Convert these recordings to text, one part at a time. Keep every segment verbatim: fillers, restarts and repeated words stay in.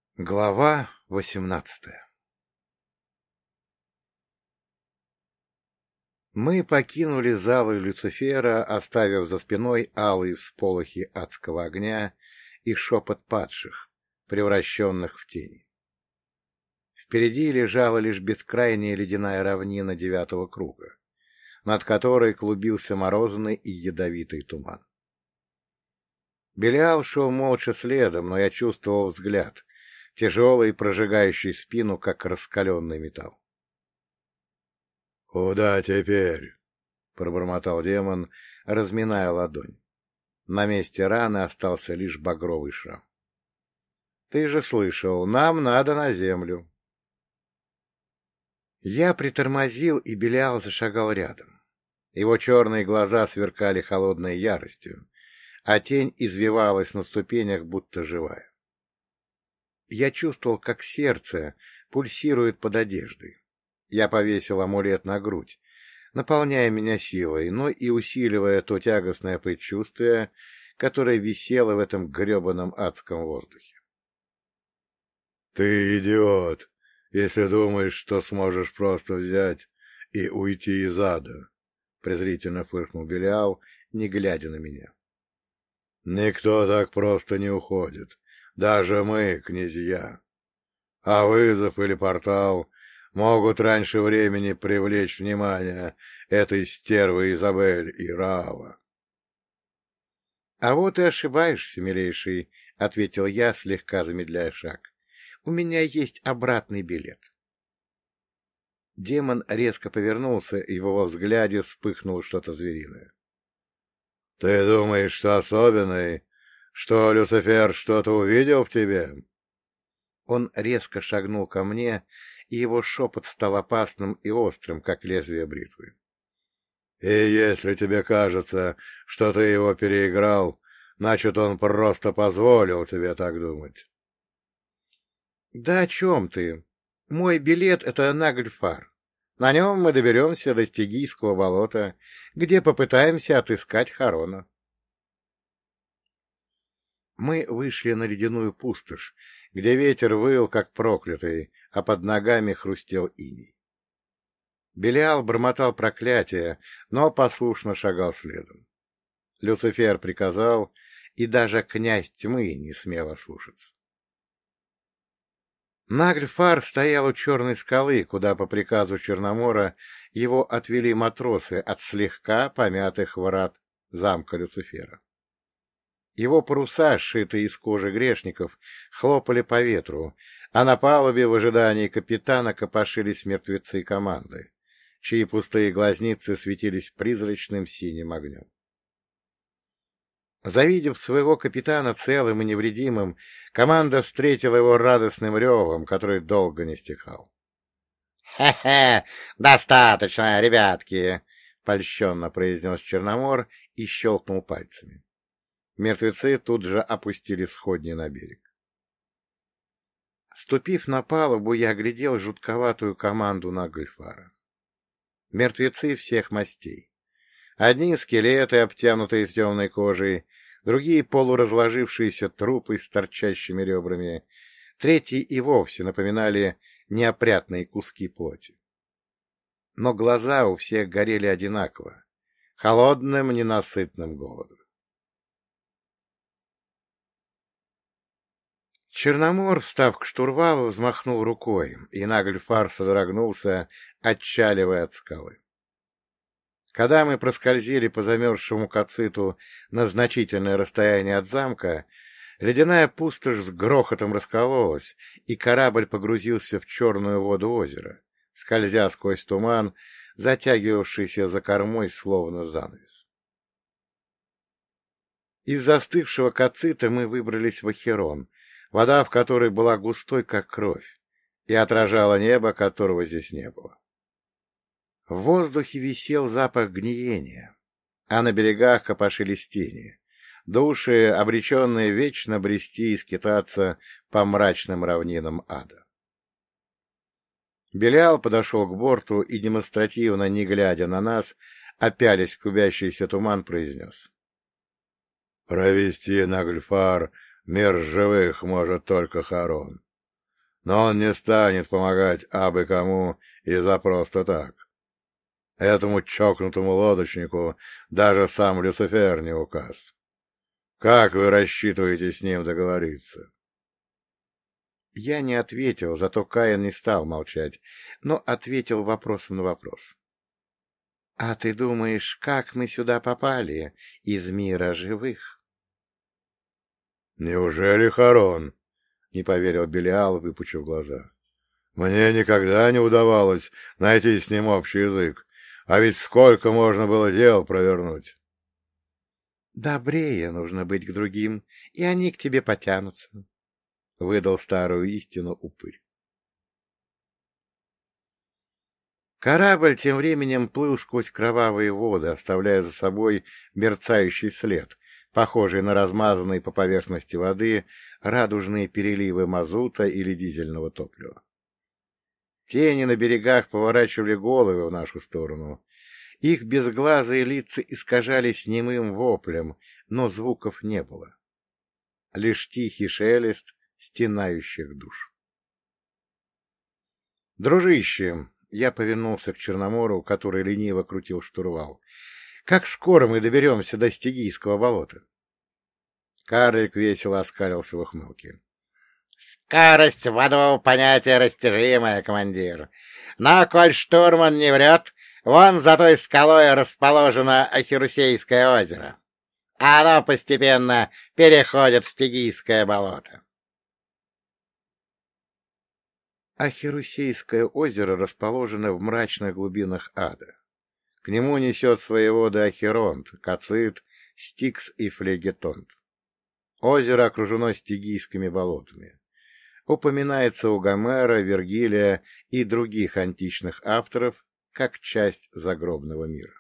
Глава восемнадцатая. Мы покинули залы Люцифера, оставив за спиной алые всполохи адского огня и шепот падших, превращенных в тени. Впереди лежала лишь бескрайняя ледяная равнина девятого круга, над которой клубился морозный и ядовитый туман. Белиал шел молча следом, но я чувствовал взгляд, тяжелый, прожигающий спину, как раскаленный металл. — Куда теперь? — пробормотал демон, разминая ладонь. На месте раны остался лишь багровый шрам. — Ты же слышал, нам надо на землю. Я притормозил, и Белиал зашагал рядом. Его черные глаза сверкали холодной яростью, а тень извивалась на ступенях, будто живая. Я чувствовал, как сердце пульсирует под одеждой. Я повесил амулет на грудь, наполняя меня силой, но и усиливая то тягостное предчувствие, которое висело в этом гребаном адском воздухе. — Ты идиот, если думаешь, что сможешь просто взять и уйти из ада, — презрительно фыркнул Белиал, не глядя на меня. — Никто так просто не уходит. Даже мы, князья. А вызов или портал могут раньше времени привлечь внимание этой стервы Изабель и Раава. — А вот и ошибаешься, милейший, — ответил я, слегка замедляя шаг. — У меня есть обратный билет. Демон резко повернулся, и в его взгляде вспыхнуло что-то звериное. — Ты думаешь, что особенный? Что Люцифер что-то увидел в тебе? Он резко шагнул ко мне, и его шепот стал опасным и острым, как лезвие бритвы. — И если тебе кажется, что ты его переиграл, значит, он просто позволил тебе так думать. — Да о чем ты? Мой билет — это Нагльфар. На нем мы доберемся до Стигийского болота, где попытаемся отыскать Харона. Мы вышли на ледяную пустошь, где ветер выл, как проклятый, а под ногами хрустел иней. Белиал бормотал проклятия, но послушно шагал следом. Люцифер приказал, и даже князь тьмы не смел ослушаться. Нагльфар стоял у черной скалы, куда по приказу Черномора его отвели матросы от слегка помятых врат замка Люцифера. Его паруса, сшитые из кожи грешников, хлопали по ветру, а на палубе в ожидании капитана копошились мертвецы команды, чьи пустые глазницы светились призрачным синим огнем. Завидев своего капитана целым и невредимым, команда встретила его радостным ревом, который долго не стихал. «Хе — Хе-хе! Достаточно, ребятки! — польщенно произнес Черномор и щелкнул пальцами. Мертвецы тут же опустили сходни на берег. Ступив на палубу, я оглядел жутковатую команду Нагльфара. Мертвецы всех мастей. Одни скелеты, обтянутые темной кожей, другие полуразложившиеся трупы с торчащими ребрами, третьи и вовсе напоминали неопрятные куски плоти. Но глаза у всех горели одинаково, холодным, ненасытным голодом. Черномор, встав к штурвалу, взмахнул рукой, и Нагльфар содрогнулся, отчаливая от скалы. Когда мы проскользили по замерзшему кациту на значительное расстояние от замка, ледяная пустошь с грохотом раскололась, и корабль погрузился в черную воду озера, скользя сквозь туман, затягивавшийся за кормой словно занавес. Из застывшего кацита мы выбрались в Ахерон, вода в которой была густой, как кровь, и отражала небо, которого здесь не было. В воздухе висел запах гниения, а на берегах копошились тени, души, обреченные вечно брести и скитаться по мрачным равнинам ада. Белиал подошел к борту и, демонстративно не глядя на нас, опялясь в клубящийся туман, произнес: — Провести Нагльфар мир живых может только Харон. но он не станет помогать абы кому и за просто так. Этому чокнутому лодочнику даже сам Люцифер не указ. Как вы рассчитываете с ним договориться? Я не ответил, зато Каин не стал молчать, но ответил вопросом на вопрос. — А ты думаешь, как мы сюда попали из мира живых? — Неужели Харон? — не поверил Белиал, выпучив глаза. — Мне никогда не удавалось найти с ним общий язык, а ведь сколько можно было дел провернуть. — Добрее нужно быть к другим, и они к тебе потянутся, — выдал старую истину упырь. Корабль тем временем плыл сквозь кровавые воды, оставляя за собой мерцающий след, похожий на размазанные по поверхности воды радужные переливы мазута или дизельного топлива. Тени на берегах поворачивали головы в нашу сторону. Их безглазые лица искажались немым воплем, но звуков не было. Лишь тихий шелест стенающих душ. «Дружище!» — я повернулся к Черномору, который лениво крутил штурвал. «Как скоро мы доберемся до Стигийского болота?» Карлик весело оскалился в ухмылке. «Скорость в аду понятие растяжимое, командир. Но, коль штурман не врет, вон за той скалой расположено Ахирусейское озеро. Оно постепенно переходит в Стигийское болото». Ахирусейское озеро расположено в мрачных глубинах ада. К нему несет свои воды Ахеронт, Кацит, Стикс и Флегетонт. Озеро окружено стигийскими болотами. Упоминается у Гомера, Вергилия и других античных авторов как часть загробного мира.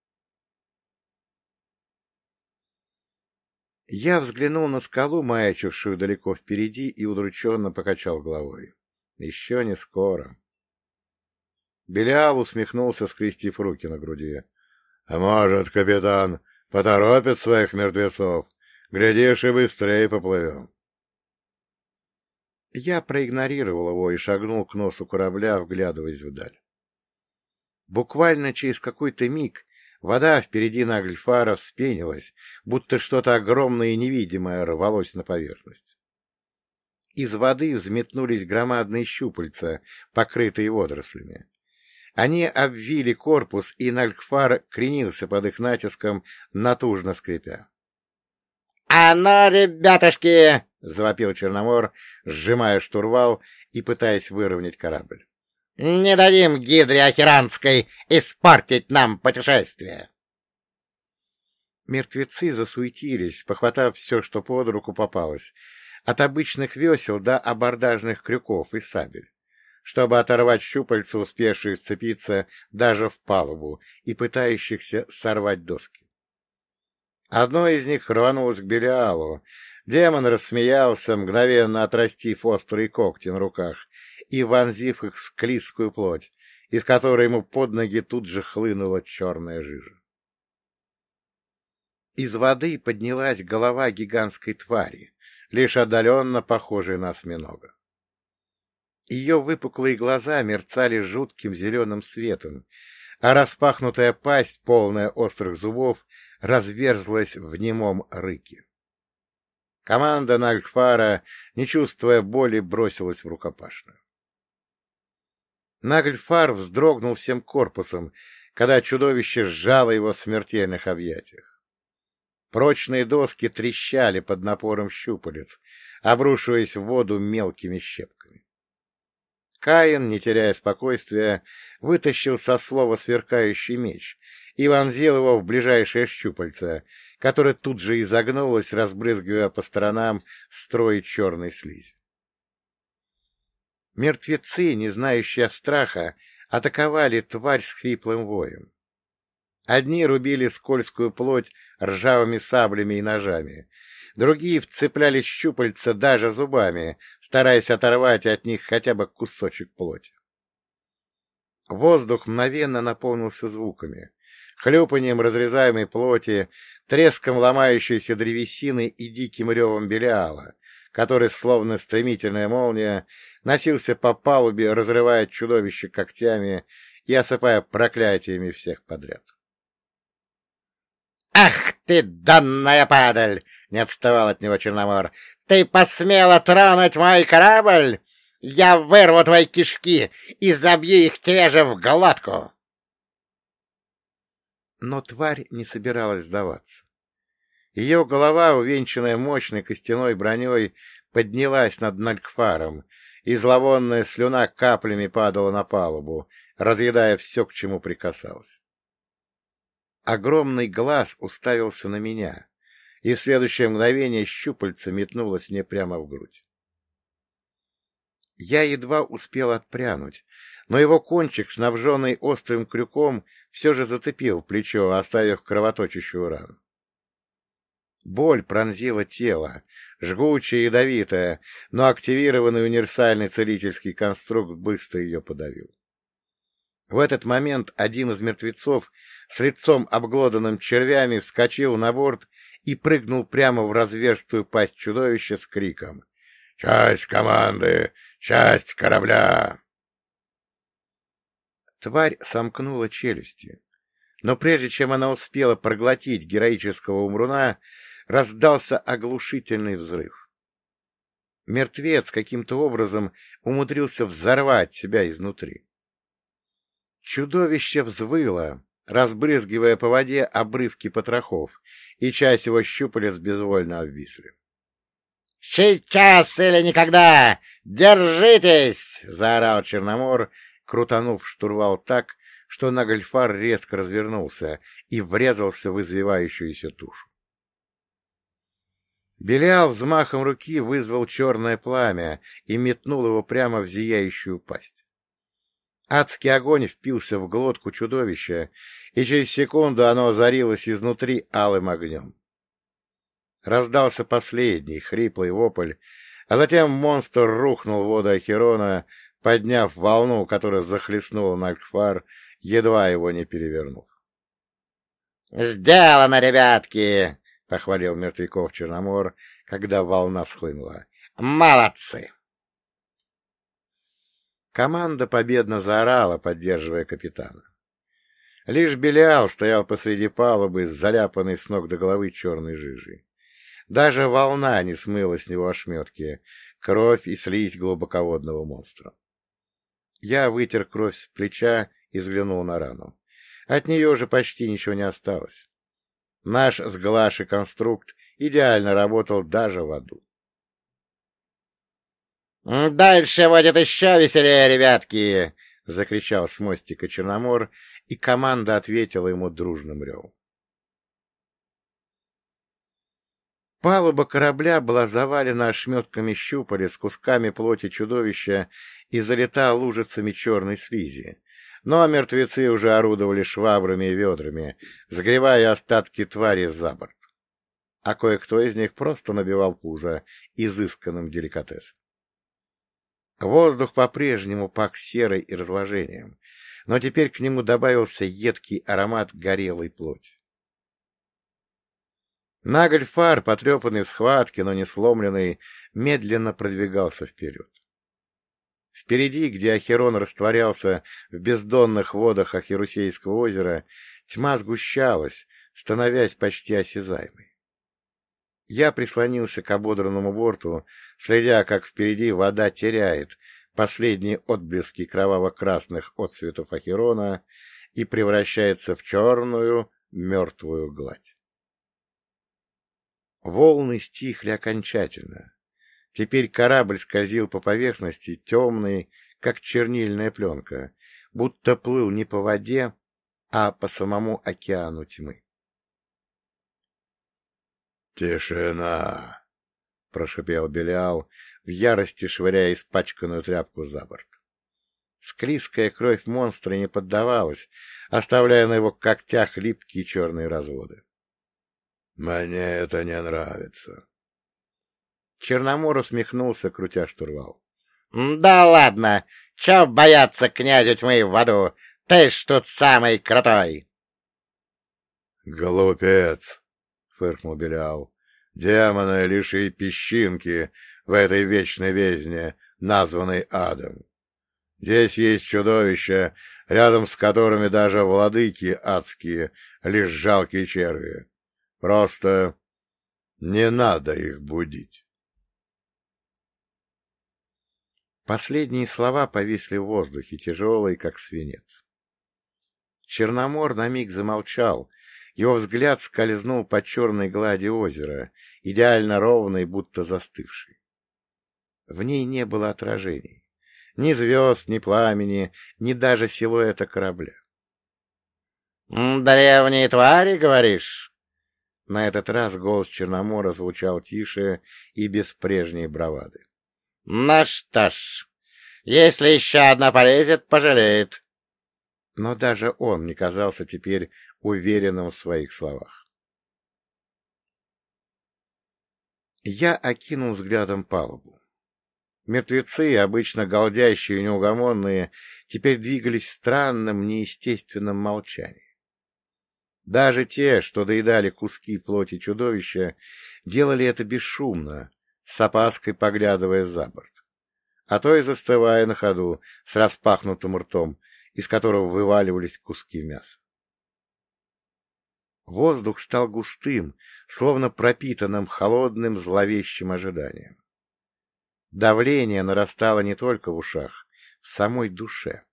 Я взглянул на скалу, маячившую далеко впереди, и удрученно покачал головой. Еще не скоро. Белиал усмехнулся, скрестив руки на груди. — А может, капитан, поторопит своих мертвецов? Глядишь, и быстрее поплывем. Я проигнорировал его и шагнул к носу корабля, вглядываясь вдаль. Буквально через какой-то миг вода впереди Нагльфара вспенилась, будто что-то огромное и невидимое рвалось на поверхность. Из воды взметнулись громадные щупальца, покрытые водорослями. Они обвили корпус, и Нагльфар кренился под их натиском, натужно скрипя. — А ну, ребятушки! — завопил Черномор, сжимая штурвал и пытаясь выровнять корабль. — Не дадим гидре Ахеранской испортить нам путешествие! Мертвецы засуетились, похватав все, что под руку попалось, от обычных весел до абордажных крюков и сабель, чтобы оторвать щупальца, успевшие вцепиться даже в палубу и пытающихся сорвать доски. Одно из них рванулось к Белиалу. Демон рассмеялся, мгновенно отрастив острые когти на руках и вонзив их в склизкую плоть, из которой ему под ноги тут же хлынула черная жижа. Из воды поднялась голова гигантской твари, лишь отдаленно похожей на осьминога. Ее выпуклые глаза мерцали жутким зеленым светом, а распахнутая пасть, полная острых зубов, разверзлась в немом рыке. Команда Нагльфара, не чувствуя боли, бросилась в рукопашную. Нагльфар вздрогнул всем корпусом, когда чудовище сжало его в смертельных объятиях. Прочные доски трещали под напором щупалец, обрушиваясь в воду мелкими щепками. Каин, не теряя спокойствия, вытащил со слова сверкающий меч и вонзил его в ближайшее щупальце, которое тут же изогнулось, разбрызгивая по сторонам строи черной слизи. Мертвецы, не знающие страха, атаковали тварь с хриплым воем. Одни рубили скользкую плоть ржавыми саблями и ножами, другие вцеплялись в щупальца даже зубами, стараясь оторвать от них хотя бы кусочек плоти. Воздух мгновенно наполнился звуками, хлюпанием разрезаемой плоти, треском ломающейся древесины и диким ревом Белиала, который, словно стремительная молния, носился по палубе, разрывая чудовище когтями и осыпая проклятиями всех подряд. «Ах ты, донная падаль!» — не отставал от него Черномор. «Ты посмела тронуть мой корабль? Я вырву твои кишки и забью их тебе же в глотку!» Но тварь не собиралась сдаваться. Ее голова, увенчанная мощной костяной броней, поднялась над Нальгфаром, и зловонная слюна каплями падала на палубу, разъедая все, к чему прикасалась. Огромный глаз уставился на меня, и в следующее мгновение щупальце метнулось мне прямо в грудь. Я едва успел отпрянуть, но его кончик, снабженный острым крюком, все же зацепил плечо, оставив кровоточащую рану. Боль пронзила тело, жгучая и ядовитая, но активированный универсальный целительский конструкт быстро ее подавил. В этот момент один из мертвецов с лицом обглоданным червями вскочил на борт и прыгнул прямо в разверстую пасть чудовища с криком: «Часть команды! Часть корабля!» Тварь сомкнула челюсти, но прежде чем она успела проглотить героического умруна, раздался оглушительный взрыв. Мертвец каким-то образом умудрился взорвать себя изнутри. Чудовище взвыло, разбрызгивая по воде обрывки потрохов, и часть его щупалец безвольно обвисли. «Сейчас или никогда! Держитесь!» — заорал Черномор, крутанув штурвал так, что Нагльфар резко развернулся и врезался в извивающуюся тушу. Белиал взмахом руки вызвал черное пламя и метнул его прямо в зияющую пасть. Адский огонь впился в глотку чудовища, и через секунду оно озарилось изнутри алым огнем. Раздался последний хриплый вопль, а затем монстр рухнул в воду Ахерона, подняв волну, которая захлестнула Нальгфар, едва его не перевернув. «Сделано, ребятки!» — похвалил мертвяков Черномор, когда волна схлынула. «Молодцы!» Команда победно заорала, поддерживая капитана. Лишь Белиал стоял посреди палубы, заляпанный с ног до головы черной жижей. Даже волна не смыла с него ошметки, кровь и слизь глубоководного монстра. Я вытер кровь с плеча и взглянул на рану. От нее уже почти ничего не осталось. Наш с Глашей конструкт идеально работал даже в аду. «Дальше будет еще веселее, ребятки!» — закричал с мостика Черномор, и команда ответила ему дружным ревом. Палуба корабля была завалена ошметками щупалец, кусками плоти чудовища и залита лужицами черной слизи, но мертвецы уже орудовали швабрами и ведрами, сгребая остатки твари за борт. А кое-кто из них просто набивал пузо изысканным деликатесом. Воздух по-прежнему пах серой и разложением, но теперь к нему добавился едкий аромат горелой плоти. Нагльфар, потрепанный в схватке, но не сломленный, медленно продвигался вперед. Впереди, где Ахерон растворялся в бездонных водах Ахерусейского озера, тьма сгущалась, становясь почти осязаемой. Я прислонился к ободранному борту, следя, как впереди вода теряет последние отблески кроваво-красных отцветов Ахерона и превращается в черную мертвую гладь. Волны стихли окончательно. Теперь корабль скользил по поверхности, темный, как чернильная пленка, будто плыл не по воде, а по самому океану тьмы. «Тишина!» — прошипел Белиал, в ярости швыряя испачканную тряпку за борт. Склизкая кровь монстра не поддавалась, оставляя на его когтях липкие черные разводы. «Мне это не нравится». Черномор усмехнулся, крутя штурвал. «Да ладно! Чё бояться князя тьмы в аду? Ты ж тут самый крутой!» «Глупец!» — фыркнул Белиал. «Демоны лишь и песчинки в этой вечной бездне, названной адом. Здесь есть чудовища, рядом с которыми даже владыки адские — лишь жалкие черви. Просто не надо их будить. Последние слова повисли в воздухе, тяжелые, как свинец. Черномор на миг замолчал, его взгляд скользнул по черной глади озера, идеально ровной, будто застывшей. В ней не было отражений, ни звезд, ни пламени, ни даже силуэта корабля. — Древние твари, говоришь? На этот раз голос Черномора звучал тише и без прежней бравады. — Ну что ж, если еще одна полезет, пожалеет. Но даже он не казался теперь уверенным в своих словах. Я окинул взглядом палубу. Мертвецы, обычно галдящие и неугомонные, теперь двигались в странном, неестественном молчании. Даже те, что доедали куски плоти чудовища, делали это бесшумно, с опаской поглядывая за борт, а то и застывая на ходу с распахнутым ртом, из которого вываливались куски мяса. Воздух стал густым, словно пропитанным холодным зловещим ожиданием. Давление нарастало не только в ушах, в самой душе.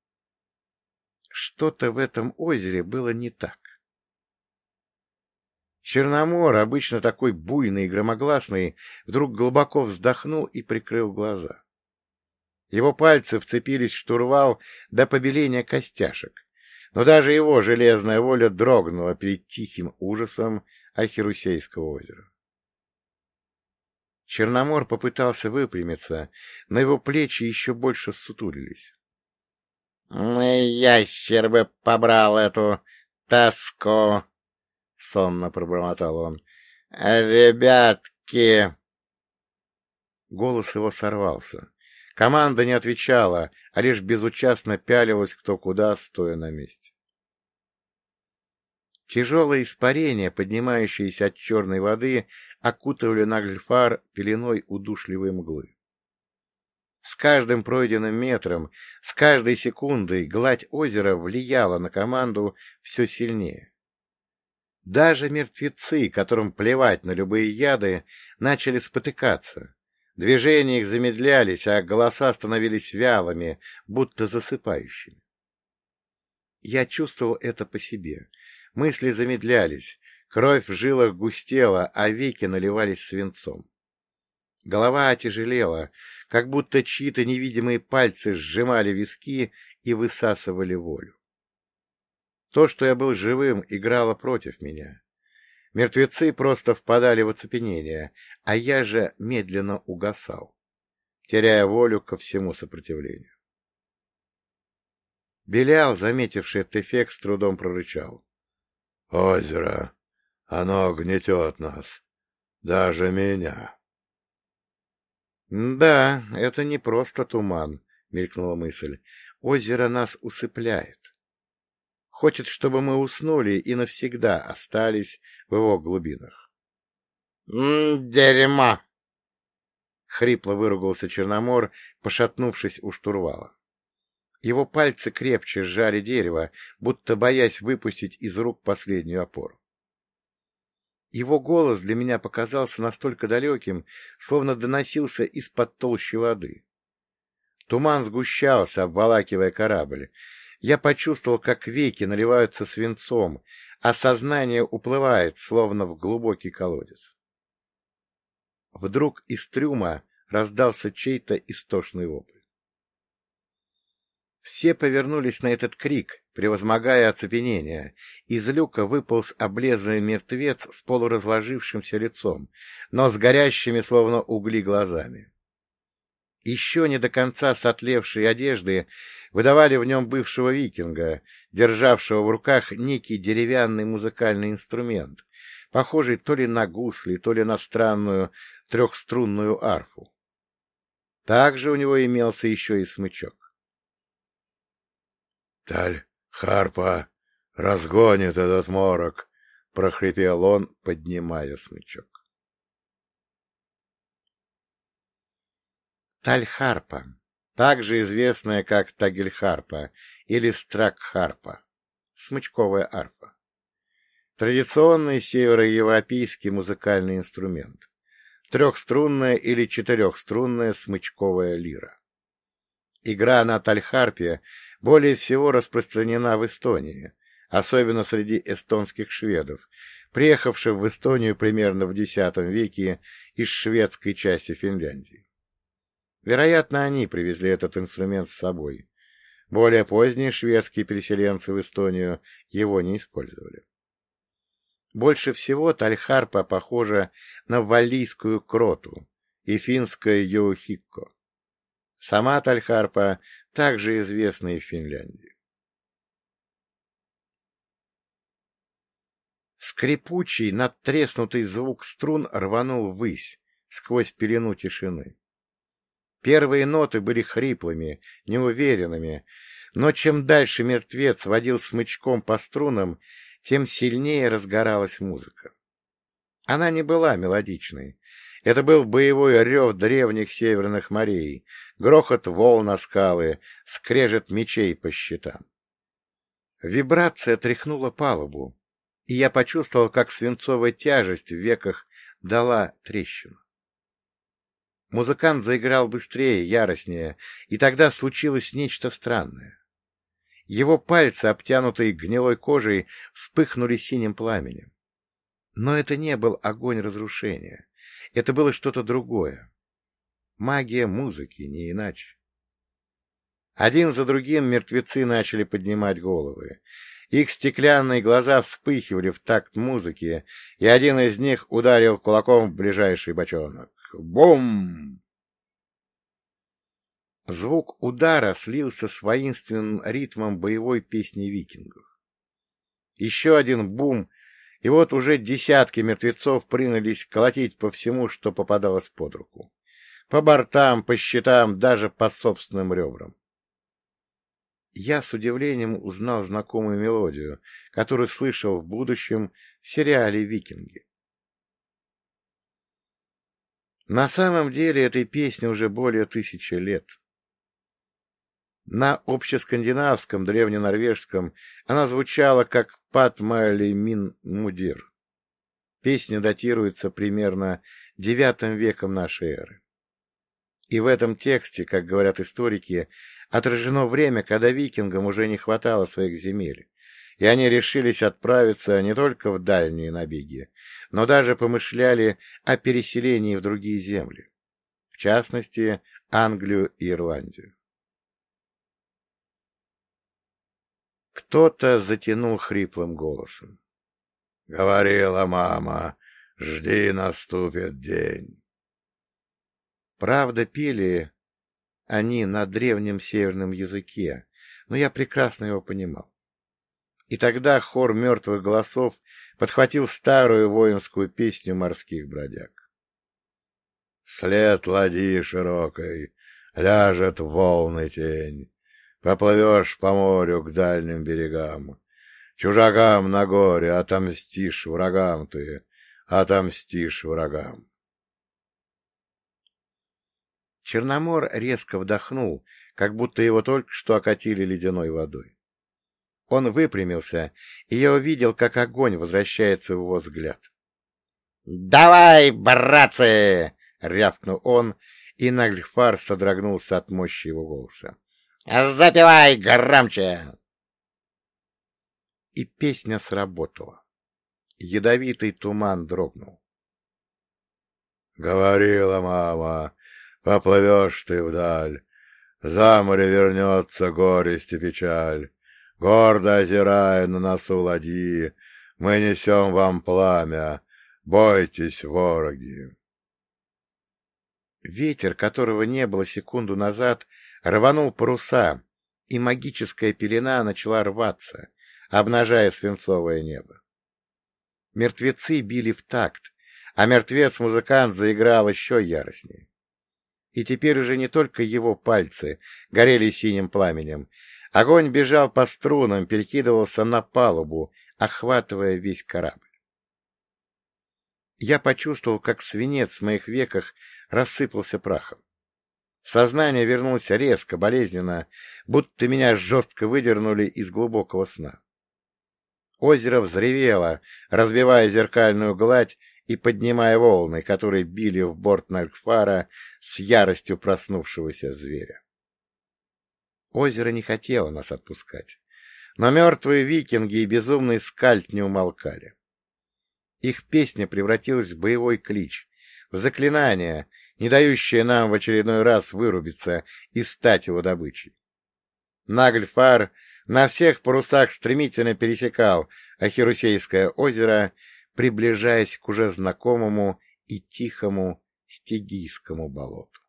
Что-то в этом озере было не так. Черномор, обычно такой буйный и громогласный, вдруг глубоко вздохнул и прикрыл глаза. Его пальцы вцепились в штурвал до побеления костяшек, но даже его железная воля дрогнула перед тихим ужасом Ахирусейского озера. Черномор попытался выпрямиться, но его плечи еще больше ссутулились. — Ящер бы побрал эту тоску! — сонно пробормотал он. — Ребятки! Голос его сорвался. Команда не отвечала, а лишь безучастно пялилась кто куда, стоя на месте. Тяжелые испарения, поднимающиеся от черной воды, окутывали Нагльфар пеленой удушливой мглы. С каждым пройденным метром, с каждой секундой гладь озера влияла на команду все сильнее. Даже мертвецы, которым плевать на любые яды, начали спотыкаться. Движения их замедлялись, а голоса становились вялыми, будто засыпающими. Я чувствовал это по себе. Мысли замедлялись, кровь в жилах густела, а веки наливались свинцом. Голова отяжелела, как будто чьи-то невидимые пальцы сжимали виски и высасывали волю. То, что я был живым, играло против меня. Мертвецы просто впадали в оцепенение, а я же медленно угасал, теряя волю ко всему сопротивлению. Белял, заметивший этот эффект, с трудом прорычал. — Озеро, оно гнетет нас, даже меня. — Да, это не просто туман, — мелькнула мысль. Озеро нас усыпляет. Хочет, чтобы мы уснули и навсегда остались в его глубинах. — Дерьмо! — хрипло выругался Черномор, пошатнувшись у штурвала. Его пальцы крепче сжали дерево, будто боясь выпустить из рук последнюю опору. Его голос для меня показался настолько далеким, словно доносился из-под толщи воды. Туман сгущался, обволакивая корабль. Я почувствовал, как веки наливаются свинцом, а сознание уплывает, словно в глубокий колодец. Вдруг из трюма раздался чей-то истошный вопль. Все повернулись на этот крик, превозмогая оцепенение. Из люка выполз облезлый мертвец с полуразложившимся лицом, но с горящими, словно угли, глазами. Еще не до конца сотлевшие одежды выдавали в нем бывшего викинга, державшего в руках некий деревянный музыкальный инструмент, похожий то ли на гусли, то ли на странную трехструнную арфу. Также у него имелся еще и смычок. — Таль-Харпа разгонит этот морок! — прохрипел он, поднимая смычок. Тальхарпа, также известная как тагельхарпа или стракхарпа, смычковая арфа. Традиционный североевропейский музыкальный инструмент. Трехструнная или четырехструнная смычковая лира. Игра на тальхарпе более всего распространена в Эстонии, особенно среди эстонских шведов, приехавших в Эстонию примерно в десятом веке из шведской части Финляндии. Вероятно, они привезли этот инструмент с собой. Более поздние шведские переселенцы в Эстонию его не использовали. Больше всего тальхарпа похожа на валлийскую кроту и финское юухикко. Сама тальхарпа также известна и в Финляндии. Скрипучий, надтреснутый звук струн рванул ввысь, сквозь пелену тишины. Первые ноты были хриплыми, неуверенными, но чем дальше мертвец водил смычком по струнам, тем сильнее разгоралась музыка. Она не была мелодичной. Это был боевой рев древних северных морей, грохот волн на скалы, скрежет мечей по щитам. Вибрация тряхнула палубу, и я почувствовал, как свинцовая тяжесть в веках дала трещину. Музыкант заиграл быстрее, яростнее, и тогда случилось нечто странное. Его пальцы, обтянутые гнилой кожей, вспыхнули синим пламенем. Но это не был огонь разрушения. Это было что-то другое. Магия музыки, не иначе. Один за другим мертвецы начали поднимать головы. Их стеклянные глаза вспыхивали в такт музыки, и один из них ударил кулаком в ближайший бочонок. Бум! Звук удара слился с воинственным ритмом боевой песни викингов. Еще один бум, и вот уже десятки мертвецов принялись колотить по всему, что попадалось под руку. По бортам, по щитам, даже по собственным ребрам. Я с удивлением узнал знакомую мелодию, которую слышал в будущем в сериале «Викинги». На самом деле этой песне уже более тысячи лет. На общескандинавском, древненорвежском она звучала как «Пат Майли Мин Мудир». Песня датируется примерно девятым веком нашей эры. И в этом тексте, как говорят историки, отражено время, когда викингам уже не хватало своих земель, и они решились отправиться не только в дальние набеги, но даже помышляли о переселении в другие земли, в частности, Англию и Ирландию. Кто-то затянул хриплым голосом. — Говорила мама, жди, наступит день. Правда, пели они на древнем северном языке, но я прекрасно его понимал. И тогда хор мертвых голосов подхватил старую воинскую песню морских бродяг. След ладьи широкой ляжет в волны тень, поплывешь по морю к дальним берегам. Чужакам на горе отомстишь врагам ты, отомстишь врагам. Черномор резко вдохнул, как будто его только что окатили ледяной водой. Он выпрямился, и я увидел, как огонь возвращается в его взгляд. — Давай, братцы! — рявкнул он, и Нагльфар содрогнулся от мощи его голоса. — Запевай громче! И песня сработала. Ядовитый туман дрогнул. — Говорила мама, поплывешь ты вдаль, за море вернется горесть и печаль. Гордо озирая на носу ладьи, мы несем вам пламя, бойтесь, вороги. Ветер, которого не было секунду назад, рванул паруса, и магическая пелена начала рваться, обнажая свинцовое небо. Мертвецы били в такт, а мертвец-музыкант заиграл еще яростнее. И теперь уже не только его пальцы горели синим пламенем. Огонь бежал по струнам, перекидывался на палубу, охватывая весь корабль. Я почувствовал, как свинец в моих веках рассыпался прахом. Сознание вернулось резко, болезненно, будто меня жестко выдернули из глубокого сна. Озеро взревело, разбивая зеркальную гладь и поднимая волны, которые били в борт Нальгфара с яростью проснувшегося зверя. Озеро не хотело нас отпускать, но мертвые викинги и безумный скальд не умолкали. Их песня превратилась в боевой клич, в заклинание, не дающее нам в очередной раз вырубиться и стать его добычей. Нагльфар на всех парусах стремительно пересекал Ахирусейское озеро, приближаясь к уже знакомому и тихому Стигийскому болоту.